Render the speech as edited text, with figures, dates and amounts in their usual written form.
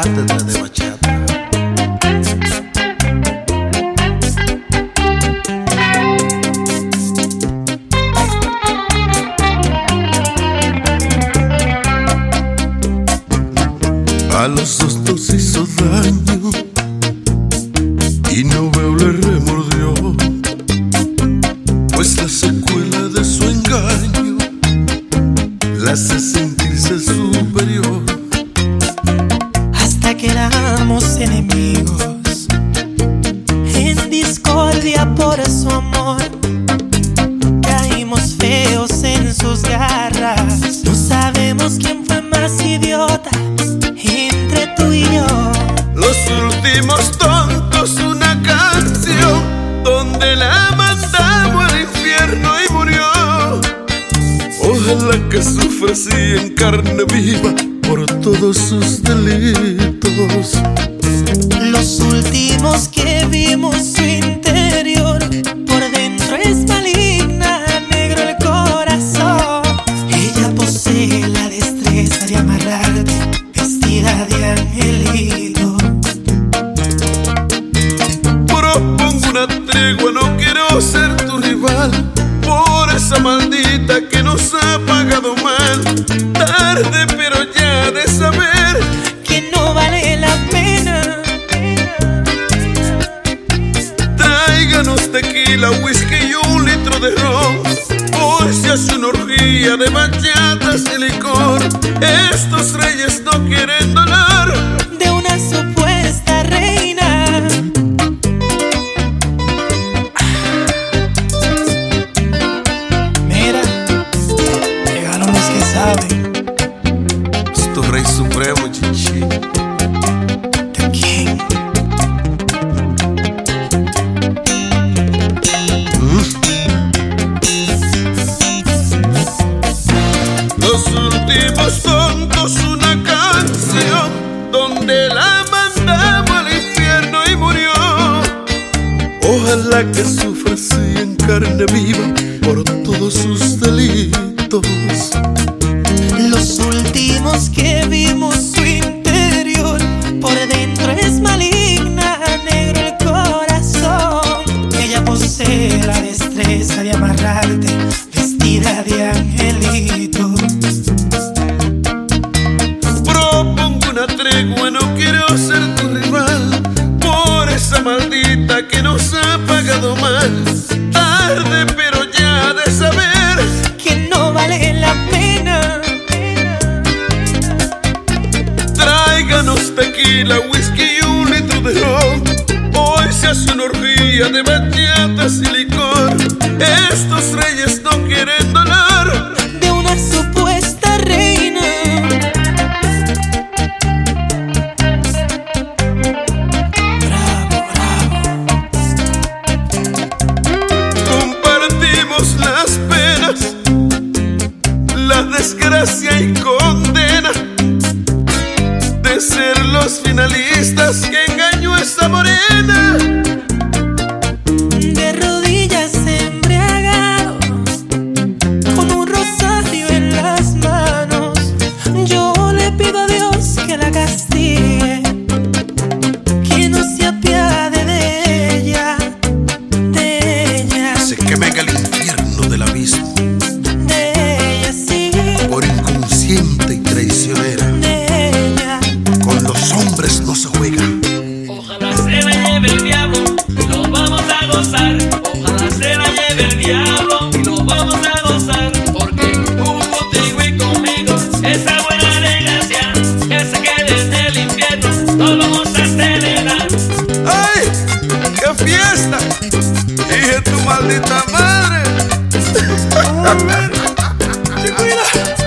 cátedra de bachata. A los dos nos hizo daño y no veo le remordió, pues la secuela de su engaño la hace sentirse superior. Hasta que éramos enemigos, en discordia por su amor, caímos feos en sus garras. No sabemos quién fue más idiota entre tú y yo. Los últimos tontos, una canción donde la mandamos al infierno y murió. Ojalá que sufra así en carne viva por todos sus delitos. Los últimos que vimos su interior, por dentro es maligna, negro el corazón. Ella posee la destreza de amarrarte, vestida de angelito. Propongo una tregua, no quiero ser tu rival, por esa maldita que nos ha pagado mal. Tarde pero ya de saber que no vale la pena. Tráiganos tequila, whisky y un litro de ron. Hoy se hace una orgía de bachatas y licor. Estos reyes no quieren dolor De una supuesta reina. Mira, llegaron los que saben. Es tu rey supremo, chichi. The King. Los últimos tontos, una canción donde la mandamos al infierno y murió. Ojalá que sufra así en carne viva por todos sus delitos. Los últimos que vimos su interior, por dentro es maligna, negro el corazón. Ella posee la destreza de amarrarte, vestida de angelito. Propongo una tregua, no quiero ser tu rival, por esa maldita que nos ha pagado mal. Tarde pero ya de saber Que no vale la pena. tráiganos tequila, whisky y un litro de ron. Hoy se hace una orgía de bachatas y licor. Estos reyes no quieren dolor De una supuesta reina. Bravo, bravo. Compartimos las penas, la desgracia y condena de ser los finalistas que engañó esa morena. De rodillas embriagado, con un rosario en las manos, yo le pido a Dios que la castigue, que no se apiade de ella, Se queme en el infierno del abismo de ella sí, por inconsciente y traicionera. de ella. Con los hombres no se juega. Ojalá se la lleve el diablo y lo vamos a gozar. Ojalá se la lleve el diablo y lo vamos a gozar. Porque contigo y conmigo esa buena desgracia que se quede en el infierno lo vamos a celebrar. ¡Ay! ¡Qué fiesta! ¡Dije tu maldita madre! Te cuida.